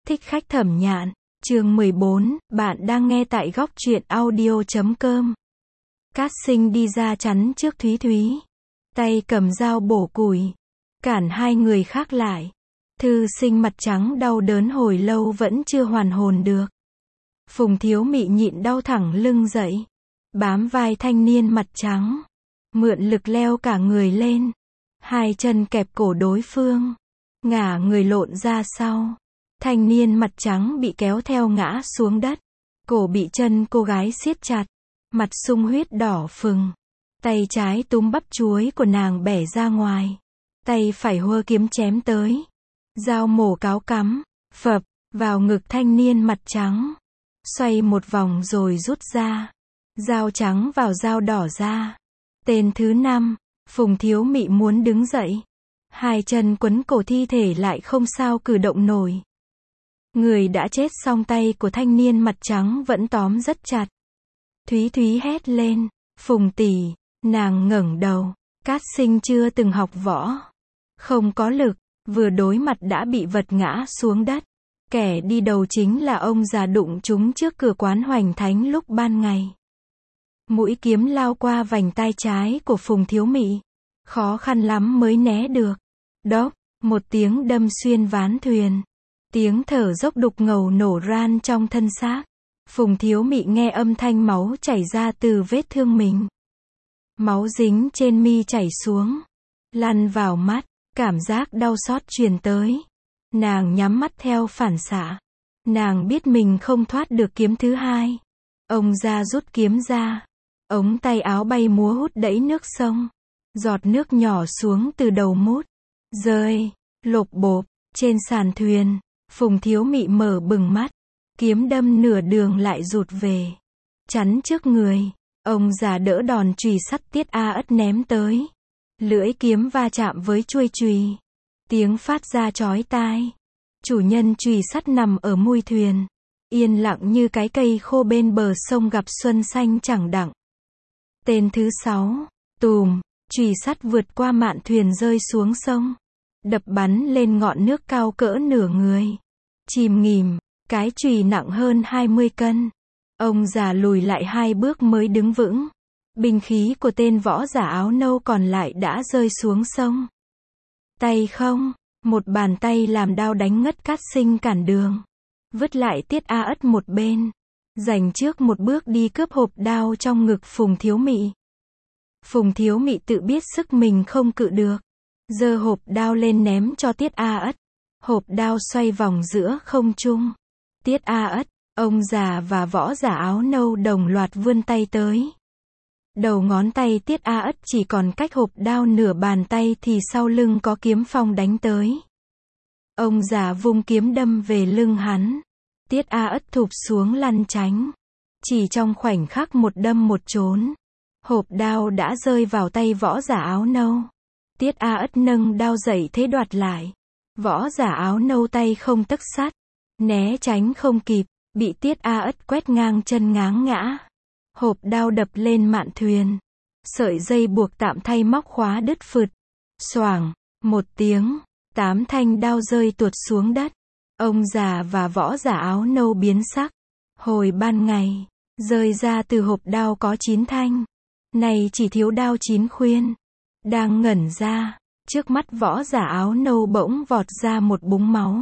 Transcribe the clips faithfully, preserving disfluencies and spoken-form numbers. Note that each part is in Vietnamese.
Thích khách thẩm nhạn, chương mười bốn, bạn đang nghe tại góc truyện audio chấm com. Cát Sinh đi ra chắn trước Thúy Thúy, tay cầm dao bổ củi, cản hai người khác lại. Thư Sinh mặt trắng đau đớn hồi lâu vẫn chưa hoàn hồn được. Phùng Thiếu Mị nhịn đau thẳng lưng dậy, bám vai thanh niên mặt trắng, mượn lực leo cả người lên, hai chân kẹp cổ đối phương, ngả người lộn ra sau. Thanh niên mặt trắng bị kéo theo ngã xuống đất, cổ bị chân cô gái siết chặt, mặt sung huyết đỏ phừng, tay trái túm bắp chuối của nàng bẻ ra ngoài, tay phải hua kiếm chém tới, dao mổ cáo cắm, phập, vào ngực thanh niên mặt trắng, xoay một vòng rồi rút ra, dao trắng vào dao đỏ ra. Tên thứ năm, Phùng Thiếu Mị muốn đứng dậy, hai chân quấn cổ thi thể lại không sao cử động nổi. Người đã chết song tay của thanh niên mặt trắng vẫn tóm rất chặt. Thúy Thúy hét lên, Phùng tỷ, nàng ngẩng đầu, Cát Sinh chưa từng học võ, không có lực, vừa đối mặt đã bị vật ngã xuống đất. Kẻ đi đầu chính là ông già đụng chúng trước cửa quán Hoành Thánh lúc ban ngày. Mũi kiếm lao qua vành tai trái của Phùng Thiếu Mị, khó khăn lắm mới né được. Đốc, một tiếng đâm xuyên ván thuyền. Tiếng thở dốc đục ngầu nổ ran trong thân xác. Phùng Thiếu Mị nghe âm thanh máu chảy ra từ vết thương mình. Máu dính trên mi chảy xuống, lăn vào mắt, cảm giác đau xót truyền tới. Nàng nhắm mắt theo phản xạ. Nàng biết mình không thoát được kiếm thứ hai. Ông già rút kiếm ra, ống tay áo bay múa hút đẫy nước sông. Giọt nước nhỏ xuống từ đầu mút, rơi, lộp bộp, trên sàn thuyền. Phùng Thiếu Mị mở bừng mắt, kiếm đâm nửa đường lại rụt về, chắn trước người. Ông già đỡ đòn chùy sắt Tiết A Ất ném tới, lưỡi kiếm va chạm với chuôi chùy, tiếng phát ra chói tai. Chủ nhân chùy sắt nằm ở mui thuyền, yên lặng như cái cây khô bên bờ sông gặp xuân xanh chẳng đặng. Tên thứ sáu, tùm, chùy sắt vượt qua mạn thuyền rơi xuống sông, đập bắn lên ngọn nước cao cỡ nửa người, chìm nghỉm, cái chùy nặng hơn hai mươi cân. Ông già lùi lại hai bước mới đứng vững. Binh khí của tên võ giả áo nâu còn lại đã rơi xuống sông. Tay không, một bàn tay làm đao đánh ngất Cát Sinh cản đường, vứt lại Tiết A Ất một bên, dành trước một bước đi cướp hộp đao trong ngực Phùng Thiếu Mị. Phùng Thiếu Mị tự biết sức mình không cự được, giơ hộp đao lên ném cho Tiết A Ất. Hộp đao xoay vòng giữa không trung. Tiết A Ất, ông già và võ giả áo nâu đồng loạt vươn tay tới. Đầu ngón tay Tiết A Ất chỉ còn cách hộp đao nửa bàn tay thì sau lưng có kiếm phong đánh tới. Ông già vung kiếm đâm về lưng hắn. Tiết A Ất thụp xuống lăn tránh. Chỉ trong khoảnh khắc một đâm một trốn, hộp đao đã rơi vào tay võ giả áo nâu. Tiết A Ất nâng đao dậy thế đoạt lại. Võ giả áo nâu tay không tấc sắt, né tránh không kịp, bị Tiết A Ất quét ngang chân ngáng ngã. Hộp đao đập lên mạn thuyền, sợi dây buộc tạm thay móc khóa đứt phượt. Xoảng, một tiếng, tám thanh đao rơi tuột xuống đất. Ông già và võ giả áo nâu biến sắc. Hồi ban ngày, rơi ra từ hộp đao có chín thanh, nay chỉ thiếu đao chín khuyên. Đang ngẩn ra, trước mắt võ giả áo nâu bỗng vọt ra một búng máu.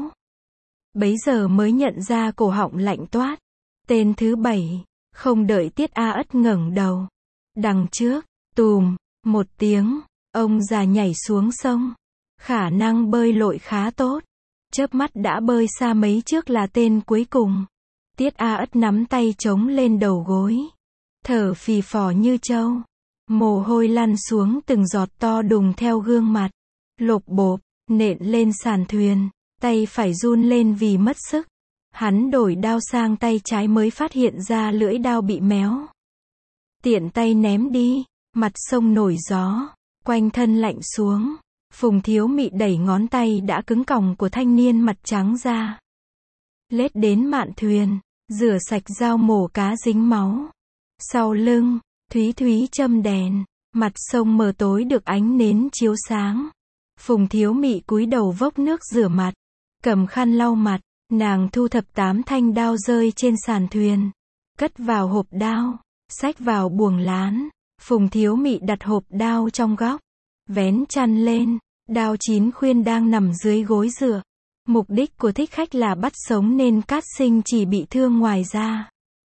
Bấy giờ mới nhận ra cổ họng lạnh toát. Tên thứ bảy, không đợi Tiết A Ất ngẩng đầu. Đằng trước, tùm, một tiếng, ông già nhảy xuống sông. Khả năng bơi lội khá tốt. Chớp mắt đã bơi xa mấy trước là tên cuối cùng. Tiết A Ất nắm tay chống lên đầu gối, thở phì phò như trâu. Mồ hôi lăn xuống từng giọt to đùng theo gương mặt. Lộp bộp, nện lên sàn thuyền, tay phải run lên vì mất sức. Hắn đổi đao sang tay trái mới phát hiện ra lưỡi đao bị méo. Tiện tay ném đi, mặt sông nổi gió, quanh thân lạnh xuống. Phùng Thiếu Mị đẩy ngón tay đã cứng còng của thanh niên mặt trắng ra. Lết đến mạn thuyền, rửa sạch dao mổ cá dính máu. Sau lưng, Thúy Thúy châm đèn, mặt sông mờ tối được ánh nến chiếu sáng. Phùng Thiếu Mị cúi đầu vốc nước rửa mặt, cầm khăn lau mặt, Nàng thu thập tám thanh đao rơi trên sàn thuyền, cất vào hộp đao, xách vào buồng lán. Phùng Thiếu Mị đặt hộp đao trong góc, vén chăn lên, đao chín khuyên đang nằm dưới gối dựa. Mục đích của thích khách là bắt sống nên Cát Sinh chỉ bị thương ngoài da.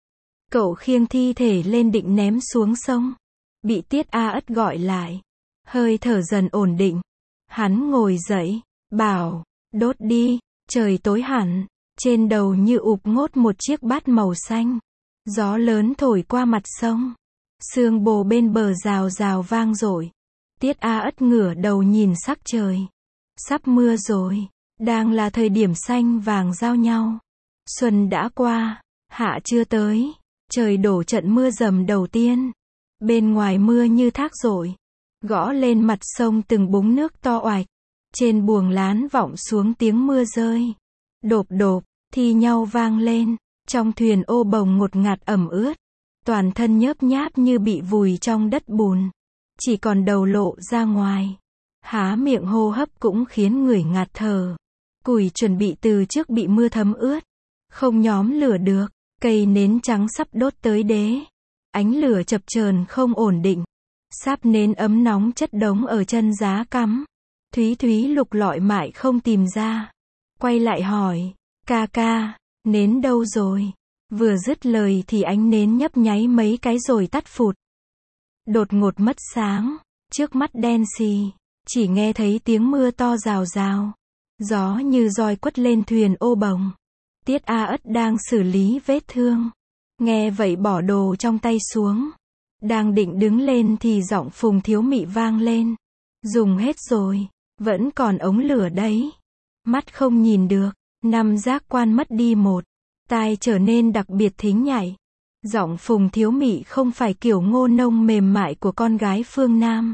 Cậu khiêng thi thể lên định ném xuống sông, bị Tiết A Ất gọi lại. Hơi thở dần ổn định, hắn ngồi dậy, bảo, đốt đi, trời tối hẳn. Trên đầu như ụp ngốt một chiếc bát màu xanh. Gió lớn thổi qua mặt sông, sương bồ bên bờ rào rào vang dội. Tiết A Ất ngửa đầu nhìn sắc trời. Sắp mưa rồi, đang là thời điểm xanh vàng giao nhau. Xuân đã qua, hạ chưa tới, trời đổ trận mưa dầm đầu tiên. Bên ngoài mưa như thác dội, gõ lên mặt sông từng búng nước to oạch. Trên buồng lán vọng xuống tiếng mưa rơi. Độp độp, thi nhau vang lên. Trong thuyền ô bồng ngột ngạt ẩm ướt. Toàn thân nhớp nháp như bị vùi trong đất bùn. Chỉ còn đầu lộ ra ngoài. Há miệng hô hấp cũng khiến người ngạt thở. Củi chuẩn bị từ trước bị mưa thấm ướt. Không nhóm lửa được. Cây nến trắng sắp đốt tới đế. Ánh lửa chập chờn không ổn định. Sáp nến ấm nóng chất đống ở chân giá cắm. Thúy Thúy lục lọi mãi không tìm ra. Quay lại hỏi, ca ca, nến đâu rồi? Vừa dứt lời thì ánh nến nhấp nháy mấy cái rồi tắt phụt. Đột ngột mất sáng, trước mắt đen xì, chỉ nghe thấy tiếng mưa to rào rào. Gió như roi quất lên thuyền ô bồng. Tiết A Ất đang xử lý vết thương. Nghe vậy bỏ đồ trong tay xuống. Đang định đứng lên thì giọng Phùng Thiếu Mị vang lên. Dùng hết rồi, vẫn còn ống lửa đấy. Mắt không nhìn được, năm giác quan mất đi một. Tai trở nên đặc biệt thính nhạy. Giọng Phùng Thiếu Mị không phải kiểu ngô nông mềm mại của con gái phương Nam.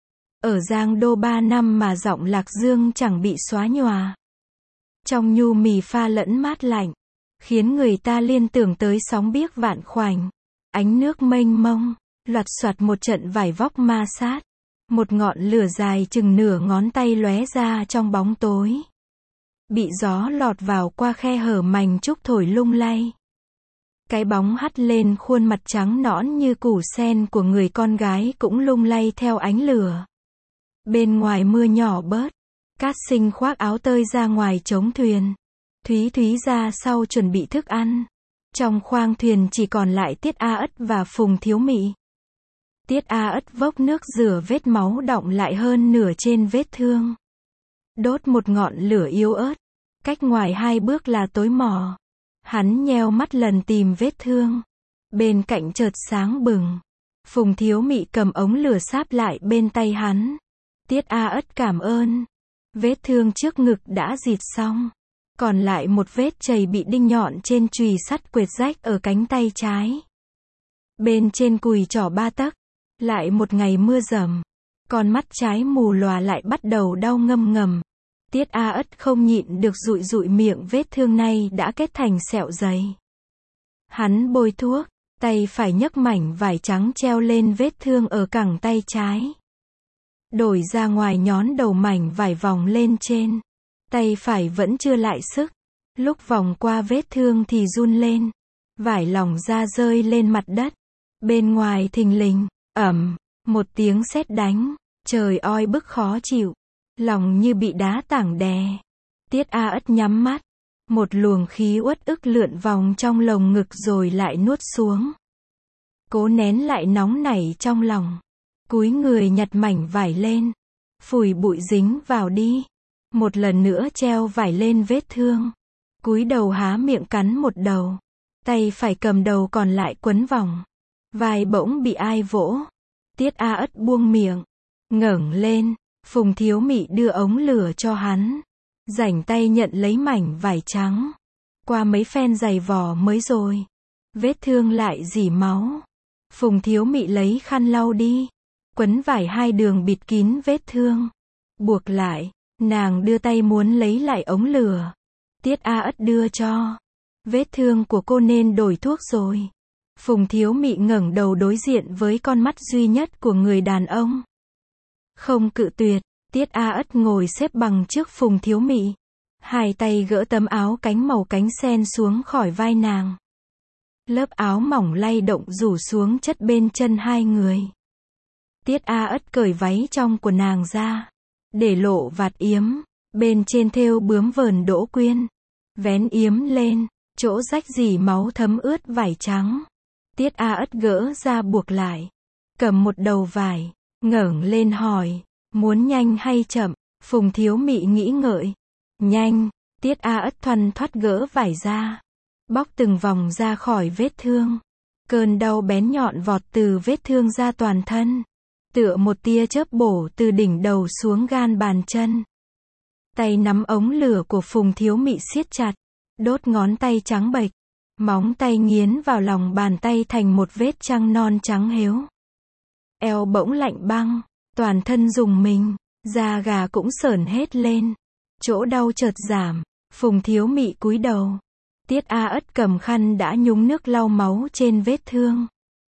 Ở Giang Đô ba năm mà giọng Lạc Dương chẳng bị xóa nhòa. Trong nhu mì pha lẫn mát lạnh, khiến người ta liên tưởng tới sóng biếc vạn khoảnh. Ánh nước mênh mông, loạt soạt một trận vải vóc ma sát. Một ngọn lửa dài chừng nửa ngón tay lóe ra trong bóng tối. Bị gió lọt vào qua khe hở mảnh trúc thổi lung lay. Cái bóng hắt lên khuôn mặt trắng nõn như củ sen của người con gái cũng lung lay theo ánh lửa. Bên ngoài mưa nhỏ bớt. Cát Sinh khoác áo tơi ra ngoài chống thuyền. Thúy Thúy ra sau chuẩn bị thức ăn. Trong khoang thuyền chỉ còn lại Tiết A Ất và Phùng Thiếu Mị. Tiết A Ất vốc nước rửa vết máu đọng lại hơn nửa trên vết thương. Đốt một ngọn lửa yếu ớt. Cách ngoài hai bước là tối mò. Hắn nheo mắt lần tìm vết thương. Bên cạnh chợt sáng bừng. Phùng Thiếu Mị cầm ống lửa sáp lại bên tay hắn. Tiết A Ất cảm ơn. Vết thương trước ngực đã dịt xong. Còn lại một vết chày bị đinh nhọn trên chùy sắt quệt rách ở cánh tay trái. Bên trên cùi trỏ ba tấc. Lại một ngày mưa dầm. Con mắt trái mù lòa lại bắt đầu đau ngâm ngầm. Tiết A Ất không nhịn được dụi dụi miệng, vết thương này đã kết thành sẹo dày. Hắn bôi thuốc, tay phải nhấc mảnh vải trắng treo lên vết thương ở cẳng tay trái. Đổi ra ngoài nhón đầu mảnh vải vòng lên trên. Tay phải vẫn chưa lại sức. Lúc vòng qua vết thương thì run lên. Vải lỏng ra rơi lên mặt đất. Bên ngoài thình lình, ầm, một tiếng sét đánh. Trời oi bức khó chịu. Lòng như bị đá tảng đè. Tiết A Ất nhắm mắt. Một luồng khí uất ức lượn vòng trong lồng ngực rồi lại nuốt xuống. Cố nén lại nóng nảy trong lòng. Cúi người nhặt mảnh vải lên. Phủi bụi dính vào đi. Một lần nữa treo vải lên vết thương. Cúi đầu há miệng cắn một đầu. Tay phải cầm đầu còn lại quấn vòng. Vai bỗng bị ai vỗ. Tiết A Ất buông miệng. Ngẩng lên. Phùng Thiếu Mị đưa ống lửa cho hắn. Rảnh tay nhận lấy mảnh vải trắng. Qua mấy phen giày vò mới rồi. Vết thương lại rỉ máu. Phùng Thiếu Mị lấy khăn lau đi. Quấn vải hai đường bịt kín vết thương. Buộc lại. Nàng đưa tay muốn lấy lại ống lửa. Tiết A Ất đưa cho. Vết thương của cô nên đổi thuốc rồi. Phùng Thiếu Mị ngẩng đầu đối diện với con mắt duy nhất của người đàn ông. Không cự tuyệt. Tiết A Ất ngồi xếp bằng trước Phùng Thiếu Mị. Hai tay gỡ tấm áo cánh màu cánh sen xuống khỏi vai nàng. Lớp áo mỏng lay động rủ xuống chất bên chân hai người. Tiết A Ất cởi váy trong của nàng ra, để lộ vạt yếm, bên trên thêu bướm vờn đỗ quyên. Vén yếm lên, chỗ rách rỉ máu thấm ướt vải trắng. Tiết A Ất gỡ ra buộc lại, cầm một đầu vải, ngẩng lên hỏi, muốn nhanh hay chậm? Phùng Thiếu Mị nghĩ ngợi, nhanh. Tiết A Ất thoăn thoắt gỡ vải ra, bóc từng vòng ra khỏi vết thương. Cơn đau bén nhọn vọt từ vết thương ra toàn thân, tựa một tia chớp bổ từ đỉnh đầu xuống gan bàn chân. Tay nắm ống lửa của Phùng Thiếu Mị siết chặt, đốt ngón tay trắng bệch, móng tay nghiến vào lòng bàn tay thành một vết trăng non trắng héo. Eo bỗng lạnh băng, toàn thân rùng mình, da gà cũng sởn hết lên. Chỗ đau chợt giảm, Phùng Thiếu Mị cúi đầu. Tiết A Ất cầm khăn đã nhúng nước lau máu trên vết thương.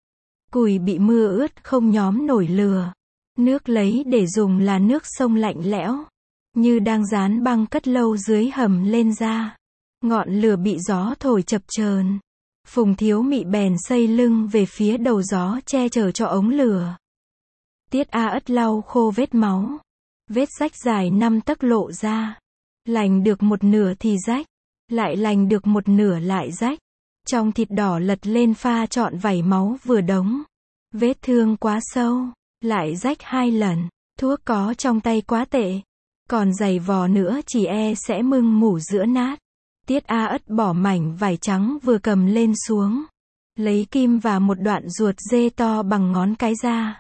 Cùi bị mưa ướt không nhóm nổi lửa. Nước lấy để dùng là nước sông lạnh lẽo, như đang dán băng cất lâu dưới hầm lên da. Ngọn lửa bị gió thổi chập chờn. Phùng Thiếu Mị bèn xây lưng về phía đầu gió che chở cho ống lửa. Tiết A Ất lau khô vết máu. Vết rách dài năm tấc lộ ra. Lành được một nửa thì rách, lại lành được một nửa lại rách. Trong thịt đỏ lật lên pha trọn vảy máu vừa đống. Vết thương quá sâu, lại rách hai lần. Thuốc có trong tay quá tệ, còn giày vò nữa chỉ e sẽ mưng mủ giữa nát. Tiết A Ất bỏ mảnh vải trắng vừa cầm lên xuống, lấy kim và một đoạn ruột dê to bằng ngón cái ra.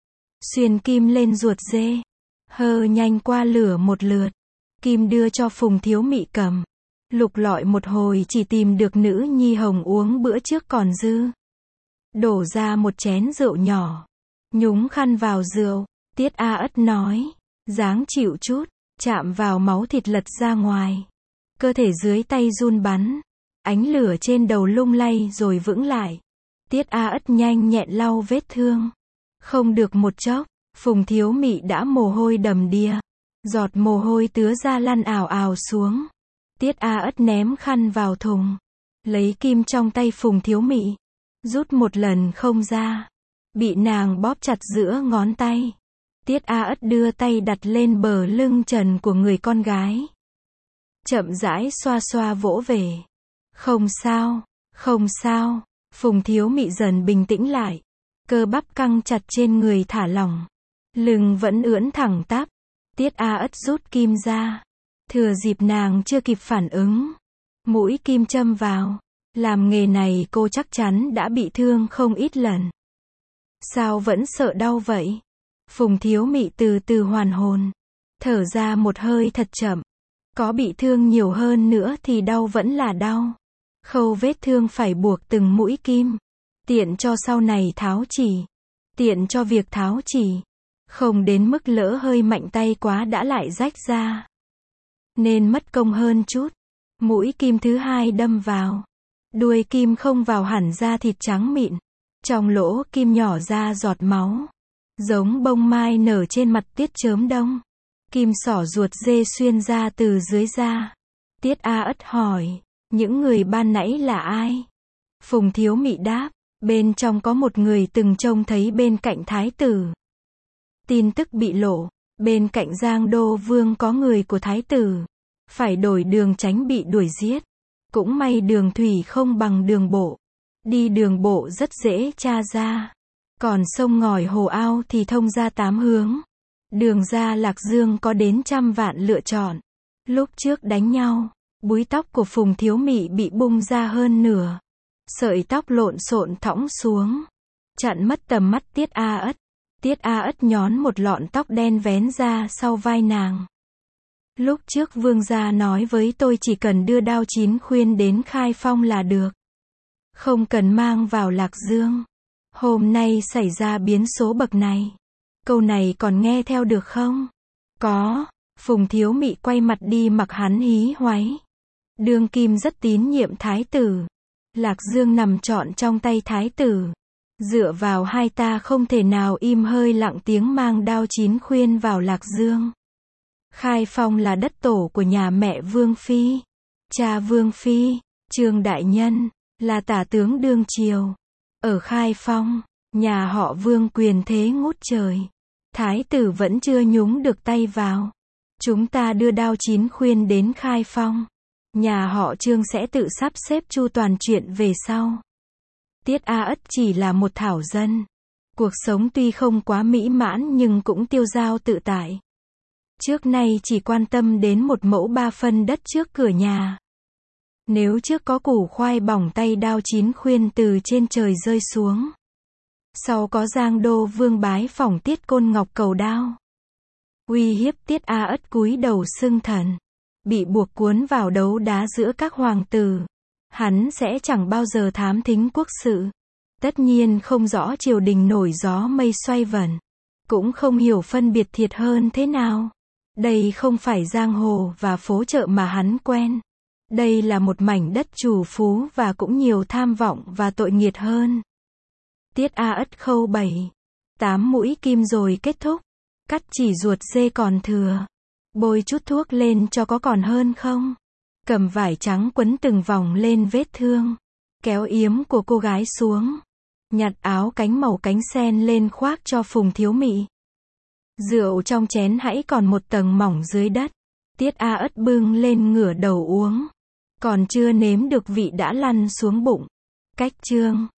Xuyên kim lên ruột dê, hơ nhanh qua lửa một lượt. Kim đưa cho Phùng Thiếu Mị cầm. Lục lọi một hồi chỉ tìm được nữ nhi hồng uống bữa trước còn dư. Đổ ra một chén rượu nhỏ, nhúng khăn vào rượu. Tiết A Ất nói, dáng chịu chút, chạm vào máu thịt lật ra ngoài. Cơ thể dưới tay run bắn, ánh lửa trên đầu lung lay rồi vững lại. Tiết A Ất nhanh nhẹn lau vết thương. Không được một chốc, Phùng Thiếu Mị đã mồ hôi đầm đìa. Giọt mồ hôi tứa ra lăn ào ào xuống. Tiết A Ất ném khăn vào thùng, lấy kim trong tay Phùng Thiếu Mị, rút một lần không ra, bị nàng bóp chặt giữa ngón tay. Tiết A Ất đưa tay đặt lên bờ lưng trần của người con gái, chậm rãi xoa xoa vỗ về. Không sao, không sao. Phùng Thiếu Mị dần bình tĩnh lại, cơ bắp căng chặt trên người thả lỏng, lưng vẫn ưỡn thẳng tắp. Tiết A Ất rút kim ra, thừa dịp nàng chưa kịp phản ứng, mũi kim châm vào. Làm nghề này cô chắc chắn đã bị thương không ít lần. Sao vẫn sợ đau vậy? Phùng Thiếu Mị từ từ hoàn hồn, thở ra một hơi thật chậm. Có bị thương nhiều hơn nữa thì đau vẫn là đau. Khâu vết thương phải buộc từng mũi kim, tiện cho sau này tháo chỉ, tiện cho việc tháo chỉ. Không đến mức lỡ hơi mạnh tay quá đã lại rách ra, nên mất công hơn chút. Mũi kim thứ hai đâm vào, đuôi kim không vào hẳn da thịt trắng mịn. Trong lỗ kim nhỏ ra giọt máu, giống bông mai nở trên mặt Tiết Chớm Đông. Kim xỏ ruột dê xuyên ra từ dưới da. Tiết A Ất hỏi, những người ban nãy là ai? Phùng Thiếu Mị đáp, bên trong có một người từng trông thấy bên cạnh thái tử. Tin tức bị lộ, bên cạnh Giang Đô Vương có người của thái tử, phải đổi đường tránh bị đuổi giết. Cũng may đường thủy không bằng đường bộ, đi đường bộ rất dễ tra ra. Còn sông ngòi hồ ao thì thông ra tám hướng. Đường ra Lạc Dương có đến trăm vạn lựa chọn. Lúc trước đánh nhau, búi tóc của Phùng Thiếu Mị bị bung ra hơn nửa. Sợi tóc lộn xộn thõng xuống, chặn mất tầm mắt Tiết A Ất. Tiết A Ất nhón một lọn tóc đen vén ra sau vai nàng. Lúc trước vương gia nói với tôi chỉ cần đưa Đao Chín Khuyên đến Khai Phong là được, không cần mang vào Lạc Dương. Hôm nay xảy ra biến số bậc này, câu này còn nghe theo được không? Có. Phùng Thiếu Mị quay mặt đi mặc hắn hí hoáy. Đương kim rất tín nhiệm thái tử. Lạc Dương nằm trọn trong tay thái tử. Dựa vào hai ta không thể nào im hơi lặng tiếng mang Đao Chín Khuyên vào Lạc Dương. Khai Phong là đất tổ của nhà mẹ Vương Phi. Cha Vương Phi, Trương Đại Nhân, là tả tướng đương triều. Ở Khai Phong, nhà họ Vương quyền thế ngút trời. Thái tử vẫn chưa nhúng được tay vào. Chúng ta đưa đao chín khuyên đến Khai Phong. Nhà họ Trương sẽ tự sắp xếp chu toàn chuyện về sau. Tiết A Ất chỉ là một thảo dân. Cuộc sống tuy không quá mỹ mãn nhưng cũng tiêu dao tự tại. Trước nay chỉ quan tâm đến một mẫu ba phân đất trước cửa nhà. Nếu trước có củ khoai bỏng tay đao chín khuyên từ trên trời rơi xuống. Sau có Giang Đô Vương bái phỏng Tiết Côn Ngọc cầu đao. Uy hiếp Tiết A Ất cúi đầu xưng thần. Bị buộc cuốn vào đấu đá giữa các hoàng tử. Hắn sẽ chẳng bao giờ thám thính quốc sự. Tất nhiên không rõ triều đình nổi gió mây xoay vần. Cũng không hiểu phân biệt thiệt hơn thế nào. Đây không phải giang hồ và phố chợ mà hắn quen. Đây là một mảnh đất trù phú và cũng nhiều tham vọng và tội nghiệt hơn. Tiết A Ất khâu bảy, tám mũi kim rồi kết thúc. Cắt chỉ ruột dê còn thừa. Bôi chút thuốc lên cho có còn hơn không? Cầm vải trắng quấn từng vòng lên vết thương. Kéo yếm của cô gái xuống. Nhặt áo cánh màu cánh sen lên khoác cho Phùng Thiếu Mị. Rượu trong chén hãy còn một tầng mỏng dưới đất. Tiết A Ất bưng lên ngửa đầu uống. Còn chưa nếm được vị đã lăn xuống bụng. Cách chương